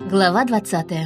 Глава 20.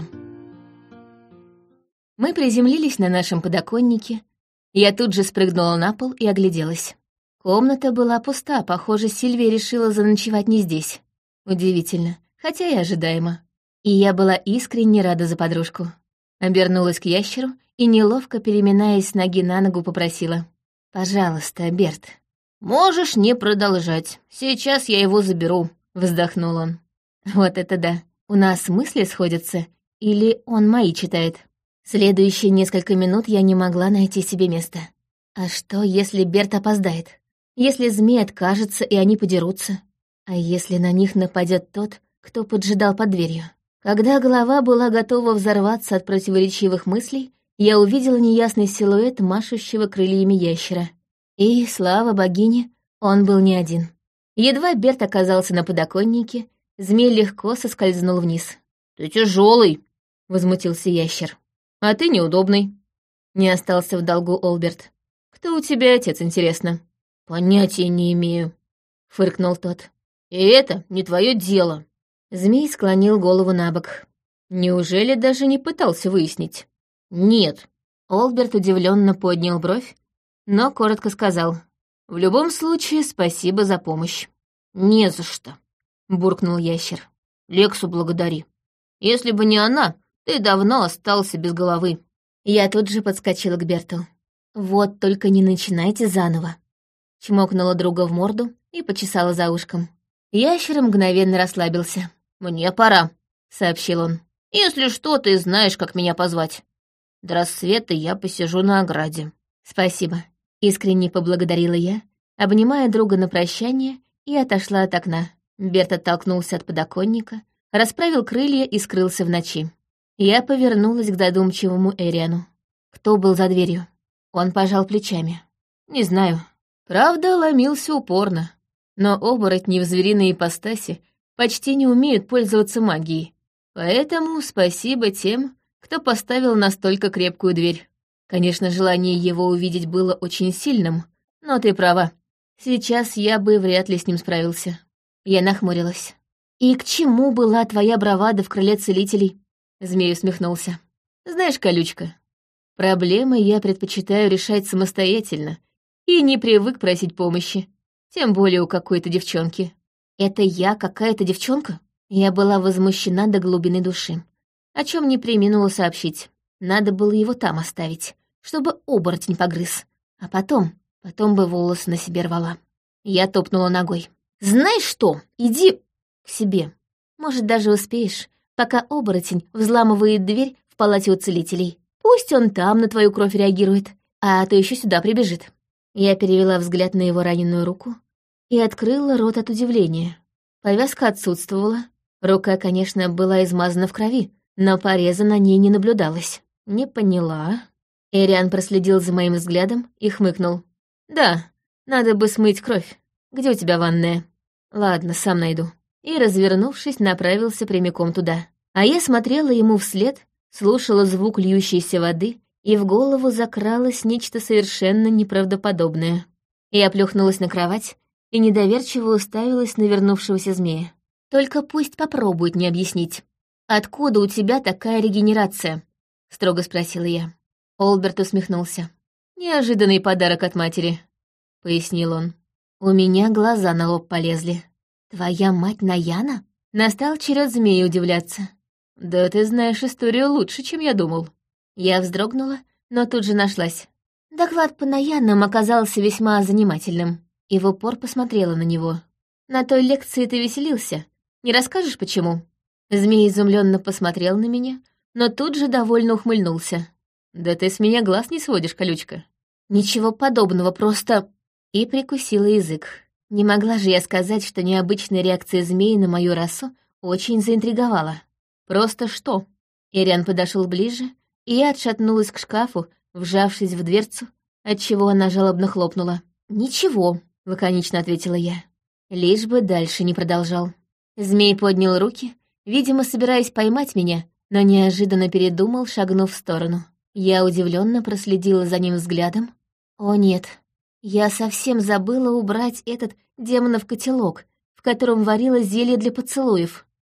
Мы приземлились на нашем подоконнике. Я тут же спрыгнула на пол и огляделась. Комната была пуста, похоже, Сильвия решила заночевать не здесь. Удивительно, хотя и ожидаемо. И я была искренне рада за подружку. Обернулась к ящеру и, неловко переминаясь с ноги на ногу, попросила: «Пожалуйста, Берт». «Можешь не продолжать. Сейчас я его заберу», — вздохнул он. «Вот это да. У нас мысли сходятся, или он мои читает?» Следующие несколько минут я не могла найти себе места. А что, если Берт опоздает? Если змей откажется, и они подерутся? А если на них нападет тот, кто поджидал под дверью? Когда голова была готова взорваться от противоречивых мыслей, я увидела неясный силуэт машущего крыльями ящера. И, слава богине, он был не один. Едва Берт оказался на подоконнике, змей легко соскользнул вниз. «Ты тяжелый, возмутился ящер. «А ты неудобный». Не остался в долгу Олберт. «Кто у тебя отец, интересно?» «Понятия не имею», — фыркнул тот. «И это не твое дело». Змей склонил голову на бок. Неужели даже не пытался выяснить? «Нет». Олберт удивленно поднял бровь, но коротко сказал: «В любом случае, спасибо за помощь». «Не за что», — буркнул ящер. «Лексу благодари. Если бы не она, ты давно остался без головы». Я тут же подскочила к Берту. «Вот только не начинайте заново». Чмокнула друга в морду и почесала за ушком. Ящер мгновенно расслабился. «Мне пора», — сообщил он. «Если что, ты знаешь, как меня позвать. До рассвета я посижу на ограде». «Спасибо», — искренне поблагодарила я, обнимая друга на прощание, и отошла от окна. Берт оттолкнулся от подоконника, расправил крылья и скрылся в ночи. Я повернулась к задумчивому Эриану. Кто был за дверью? Он пожал плечами. Не знаю. Правда, ломился упорно. Но оборотни в звериной ипостаси почти не умеют пользоваться магией. Поэтому спасибо тем, кто поставил настолько крепкую дверь. Конечно, желание его увидеть было очень сильным, но ты права. Сейчас я бы вряд ли с ним справился. Я нахмурилась. «И к чему была твоя бравада в крыле целителей?» Змей усмехнулся. «Знаешь, колючка, проблемы я предпочитаю решать самостоятельно и не привык просить помощи, тем более у какой-то девчонки». «Это я какая-то девчонка?» Я была возмущена до глубины души, о чем не преминула сообщить. Надо было его там оставить, чтобы оборотень погрыз, а потом бы волосы на себе рвала. Я топнула ногой. «Знаешь что, иди к себе. Может, даже успеешь, пока оборотень взламывает дверь в палате у целителей. Пусть он там на твою кровь реагирует, а то еще сюда прибежит». Я перевела взгляд на его раненую руку и открыла рот от удивления. Повязка отсутствовала. Рука, конечно, была измазана в крови, но пореза на ней не наблюдалось. «Не поняла». Эриан проследил за моим взглядом и хмыкнул. «Да, надо бы смыть кровь. Где у тебя ванная?» «Ладно, сам найду». И, развернувшись, направился прямиком туда. А я смотрела ему вслед, слушала звук льющейся воды, и в голову закралось нечто совершенно неправдоподобное. Я плюхнулась на кровать и недоверчиво уставилась на вернувшегося змея. «Только пусть попробует мне объяснить. Откуда у тебя такая регенерация?» — строго спросила я. Олберт усмехнулся. «Неожиданный подарок от матери», — пояснил он. У меня глаза на лоб полезли. «Твоя мать Наяна?» Настал черед змея удивляться. «Да ты знаешь историю лучше, чем я думал». Я вздрогнула, но тут же нашлась. Доклад по Наянам оказался весьма занимательным, и в упор посмотрела на него. «На той лекции ты веселился. Не расскажешь, почему?» Змей изумленно посмотрел на меня, но тут же довольно ухмыльнулся. «Да ты с меня глаз не сводишь, колючка». «Ничего подобного, просто...» И прикусила язык. Не могла же я сказать, что необычная реакция змеи на мою расу очень заинтриговала. «Просто что?» Эриан подошел ближе, и я отшатнулась к шкафу, вжавшись в дверцу, отчего она жалобно хлопнула. «Ничего», — лаконично ответила я. Лишь бы дальше не продолжал. Змей поднял руки, видимо, собираясь поймать меня, но неожиданно передумал, шагнув в сторону. Я удивленно проследила за ним взглядом. О нет, я совсем забыла убрать этот демонов котелок, в котором варила зелье для поцелуев.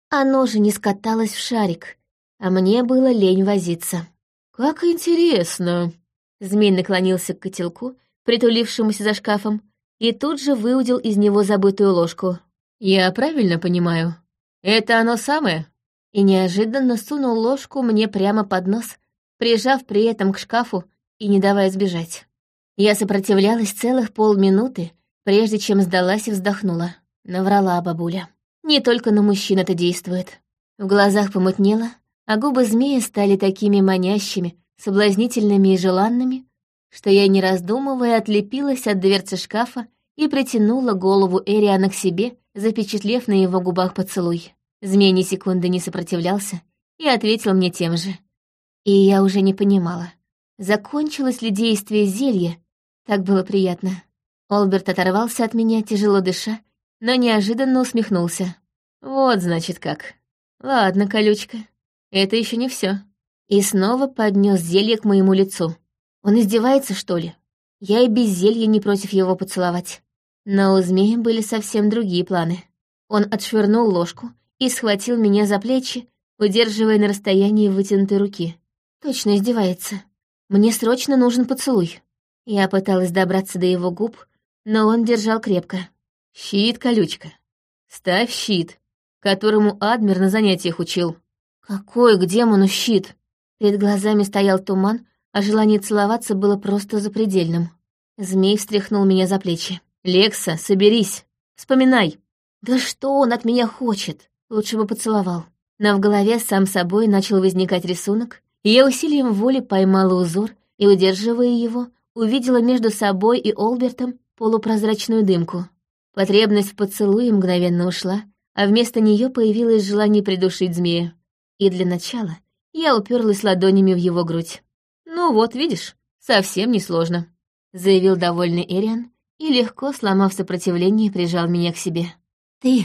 Оно же не скаталось в шарик, а мне было лень возиться. «Как интересно!» Змей наклонился к котелку, притулившемуся за шкафом, и тут же выудил из него забытую ложку. «Я правильно понимаю? Это оно самое?» И неожиданно сунул ложку мне прямо под нос, прижав при этом к шкафу и не давая сбежать. Я сопротивлялась целых полминуты, прежде чем сдалась и вздохнула. Наврала бабуля. Не только на мужчин это действует. В глазах помутнело, а губы змея стали такими манящими, соблазнительными и желанными, что я, не раздумывая, отлепилась от дверцы шкафа и притянула голову Эриана к себе, запечатлев на его губах поцелуй. Змей ни секунды не сопротивлялся и ответил мне тем же. И я уже не понимала, закончилось ли действие зелья. Так было приятно. Олберт оторвался от меня, тяжело дыша, но неожиданно усмехнулся. «Вот, значит, как. Ладно, колючка, это еще не все. И снова поднес зелье к моему лицу. Он издевается, что ли? Я и без зелья не против его поцеловать. Но у змея были совсем другие планы. Он отшвырнул ложку и схватил меня за плечи, удерживая на расстоянии вытянутой руки. Точно издевается. Мне срочно нужен поцелуй. Я пыталась добраться до его губ, но он держал крепко. «Щит, колючка. Ставь щит, которому Адмир на занятиях учил». «Какой к демону щит?» Перед глазами стоял туман, а желание целоваться было просто запредельным. Змей встряхнул меня за плечи. «Лекса, соберись. Вспоминай». «Да что он от меня хочет? Лучше бы поцеловал». Но в голове сам собой начал возникать рисунок, и я усилием воли поймала узор и, удерживая его, увидела между собой и Олбертом полупрозрачную дымку. Потребность в поцелуе мгновенно ушла, а вместо нее появилось желание придушить змея. И для начала я уперлась ладонями в его грудь. «Ну вот, видишь, совсем несложно», — заявил довольный Эриан и, легко сломав сопротивление, прижал меня к себе. «Ты...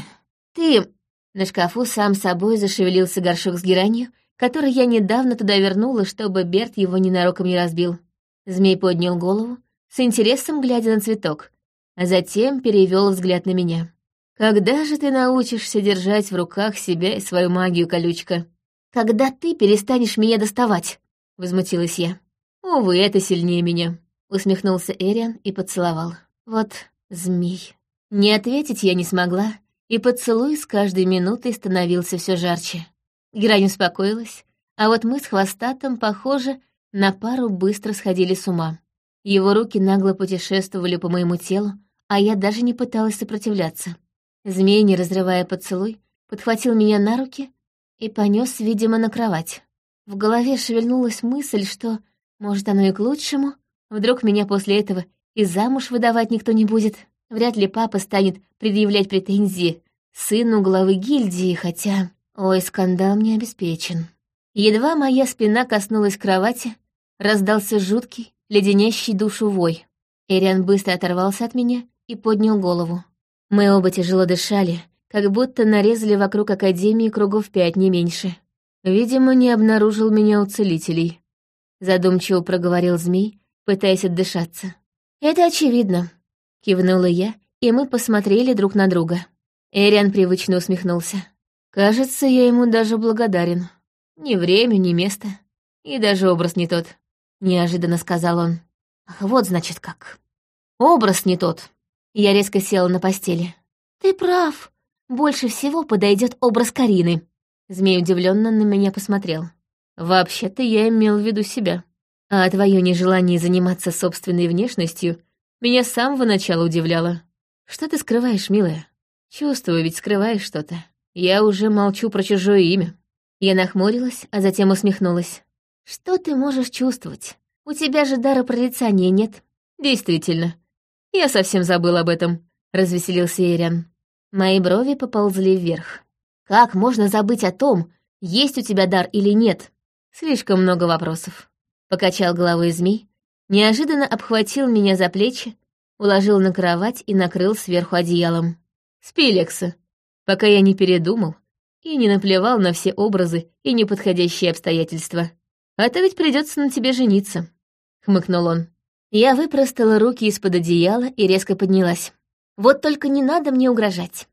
На шкафу сам собой зашевелился горшок с геранью, который я недавно туда вернула, чтобы Берт его ненароком не разбил. Змей поднял голову, с интересом глядя на цветок, а затем перевел взгляд на меня. «Когда же ты научишься держать в руках себя и свою магию, колючка?» «Когда ты перестанешь меня доставать?» — возмутилась я. «Увы, это сильнее меня», — усмехнулся Эриан и поцеловал. «Вот змей». Не ответить я не смогла, и поцелуй с каждой минутой становился все жарче. Грань успокоилась, а вот мы с Хвостатом, похоже, на пару быстро сходили с ума. Его руки нагло путешествовали по моему телу, а я даже не пыталась сопротивляться. Змей, не разрывая поцелуй, подхватил меня на руки и понес, видимо, на кровать. В голове шевельнулась мысль, что, может, оно и к лучшему. Вдруг меня после этого и замуж выдавать никто не будет. Вряд ли папа станет предъявлять претензии сыну главы гильдии, хотя... Ой, скандал мне обеспечен. Едва моя спина коснулась кровати, раздался жуткий, леденящий душу вой. Эриан быстро оторвался от меня и поднял голову. Мы оба тяжело дышали, как будто нарезали вокруг Академии кругов 5, не меньше. Видимо, не обнаружил меня у целителей. Задумчиво проговорил змей, пытаясь отдышаться. «Это очевидно», — кивнула я, и мы посмотрели друг на друга. Эриан привычно усмехнулся. «Кажется, я ему даже благодарен. Ни время, ни место, и даже образ не тот», — неожиданно сказал он. «Ах, вот значит как. Образ не тот». Я резко села на постели. «Ты прав. Больше всего подойдет образ Карины». Змей удивленно на меня посмотрел. «Вообще-то я имел в виду себя. А твое нежелание заниматься собственной внешностью меня с самого начала удивляло. Что ты скрываешь, милая? Чувствую, ведь скрываешь что-то. Я уже молчу про чужое имя». Я нахмурилась, а затем усмехнулась. «Что ты можешь чувствовать? У тебя же дара прорицания нет». «Действительно. Я совсем забыл об этом», — развеселился Эриан. Мои брови поползли вверх. «Как можно забыть о том, есть у тебя дар или нет?» «Слишком много вопросов». Покачал головой змей, неожиданно обхватил меня за плечи, уложил на кровать и накрыл сверху одеялом. «Спи, Лекса, пока я не передумал и не наплевал на все образы и неподходящие обстоятельства. А то ведь придется на тебе жениться», — хмыкнул он. Я выпростала руки из-под одеяла и резко поднялась. «Вот только не надо мне угрожать.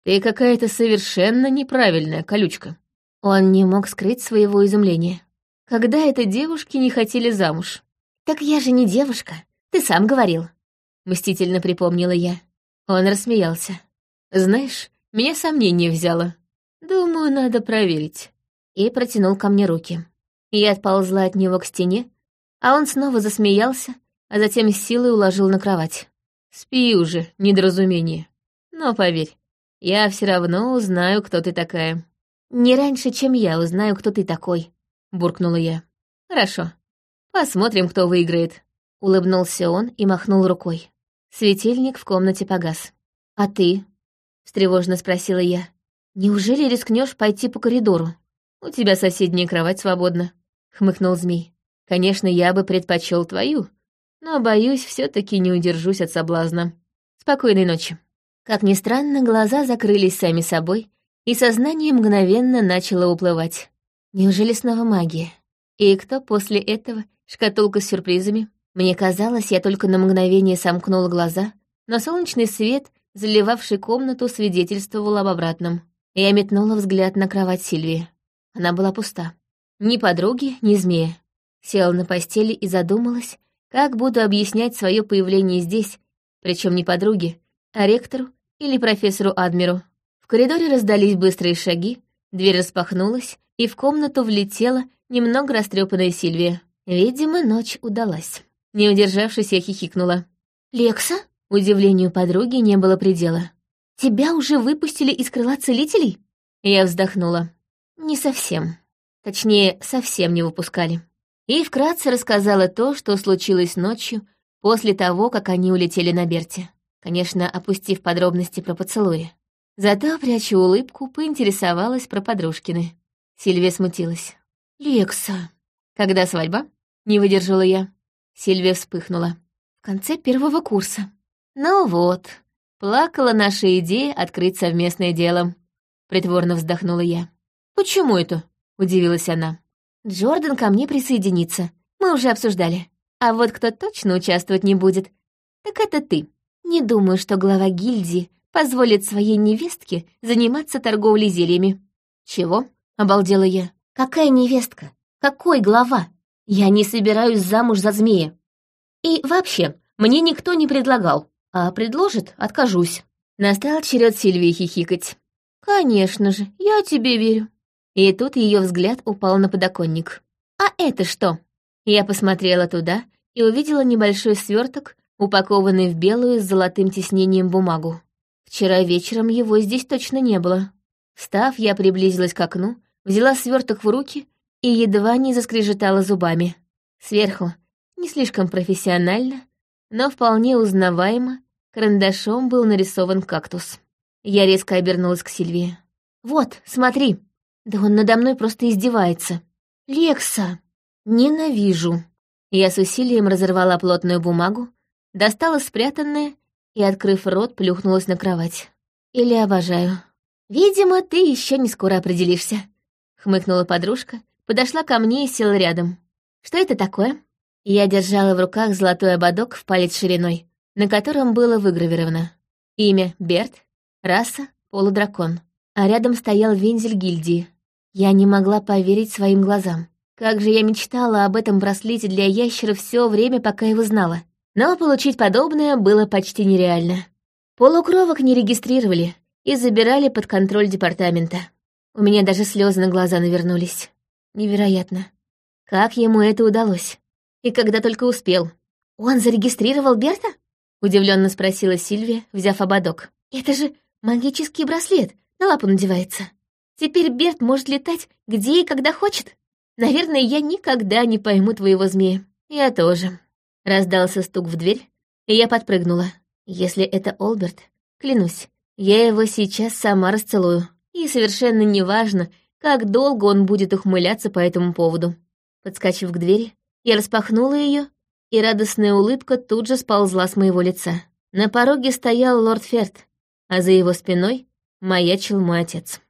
Ты какая-то совершенно неправильная, колючка». Он не мог скрыть своего изумления. Когда это девушки не хотели замуж? «Так я же не девушка, ты сам говорил», — мстительно припомнила я. Он рассмеялся. «Знаешь, меня сомнение взяло. Думаю, надо проверить». И протянул ко мне руки. Я отползла от него к стене, а он снова засмеялся, а затем с силой уложил на кровать. «Спи уже, недоразумение. Но поверь, я все равно узнаю, кто ты такая». «Не раньше, чем я узнаю, кто ты такой», — буркнула я. «Хорошо. Посмотрим, кто выиграет». Улыбнулся он и махнул рукой. Светильник в комнате погас. «А ты?» — встревоженно спросила я. «Неужели рискнешь пойти по коридору?» «У тебя соседняя кровать свободна», — хмыкнул змей. «Конечно, я бы предпочел твою, но, боюсь, все таки не удержусь от соблазна. Спокойной ночи». Как ни странно, глаза закрылись сами собой, и сознание мгновенно начало уплывать. Неужели снова магия? И кто после этого? Шкатулка с сюрпризами? Мне казалось, я только на мгновение сомкнула глаза, но солнечный свет, заливавший комнату, свидетельствовал об обратном. Я метнула взгляд на кровать Сильвии. Она была пуста. Ни подруги, ни змея. Села на постели и задумалась, как буду объяснять свое появление здесь, причем не подруге, а ректору или профессору Адмиру. В коридоре раздались быстрые шаги, дверь распахнулась, и в комнату влетела немного растрепанная Сильвия. Видимо, ночь удалась. Не удержавшись, я хихикнула. «Лекса?» Удивлению подруги не было предела. «Тебя уже выпустили из крыла целителей?» Я вздохнула. «Не совсем. Точнее, совсем не выпускали». И вкратце рассказала то, что случилось ночью, после того, как они улетели на Берте. Конечно, опустив подробности про поцелуи. Зато, пряча улыбку, поинтересовалась про подружкины. Сильвия смутилась. «Лекса, когда свадьба?» — не выдержала я. Сильвия вспыхнула. «В конце первого курса». «Ну вот, плакала наша идея открыть совместное дело», — притворно вздохнула я. «Почему это?» — удивилась она. «Джордан ко мне присоединится, мы уже обсуждали. А вот кто точно участвовать не будет, так это ты. Не думаю, что глава гильдии позволит своей невестке заниматься торговлей зельями». «Чего?» — обалдела я. «Какая невестка? Какой глава? Я не собираюсь замуж за змея. И вообще, мне никто не предлагал. А предложит — откажусь». Настал черед Сильвии хихикать. «Конечно же, я тебе верю». И тут ее взгляд упал на подоконник. «А это что?» Я посмотрела туда и увидела небольшой сверток, упакованный в белую с золотым тиснением бумагу. Вчера вечером его здесь точно не было. Встав, я приблизилась к окну, взяла сверток в руки и едва не заскрежетала зубами. Сверху, не слишком профессионально, но вполне узнаваемо, карандашом был нарисован кактус. Я резко обернулась к Сильвии. «Вот, смотри!» Да он надо мной просто издевается. «Лекса! Ненавижу!» Я с усилием разорвала плотную бумагу, достала спрятанное и, открыв рот, плюхнулась на кровать. «Или обожаю. Видимо, ты еще не скоро определишься», — хмыкнула подружка, подошла ко мне и села рядом. «Что это такое?» Я держала в руках золотой ободок в палец шириной, на котором было выгравировано имя Берт, раса полудракон, а рядом стоял вензель гильдии. Я не могла поверить своим глазам. Как же я мечтала об этом браслете для ящера все время, пока его знала. Но получить подобное было почти нереально. Полукровок не регистрировали и забирали под контроль департамента. У меня даже слезы на глаза навернулись. Невероятно. Как ему это удалось? И когда только успел. «Он зарегистрировал Берта?» — удивленно спросила Сильвия, взяв ободок. «Это же магический браслет, на лапу надевается. Теперь Берт может летать где и когда хочет. Наверное, я никогда не пойму твоего змея». «Я тоже». Раздался стук в дверь, и я подпрыгнула. Если это Олберт, клянусь, я его сейчас сама расцелую. И совершенно неважно, как долго он будет ухмыляться по этому поводу. Подскочив к двери, я распахнула ее, и радостная улыбка тут же сползла с моего лица. На пороге стоял лорд Ферт, а за его спиной маячил мой отец.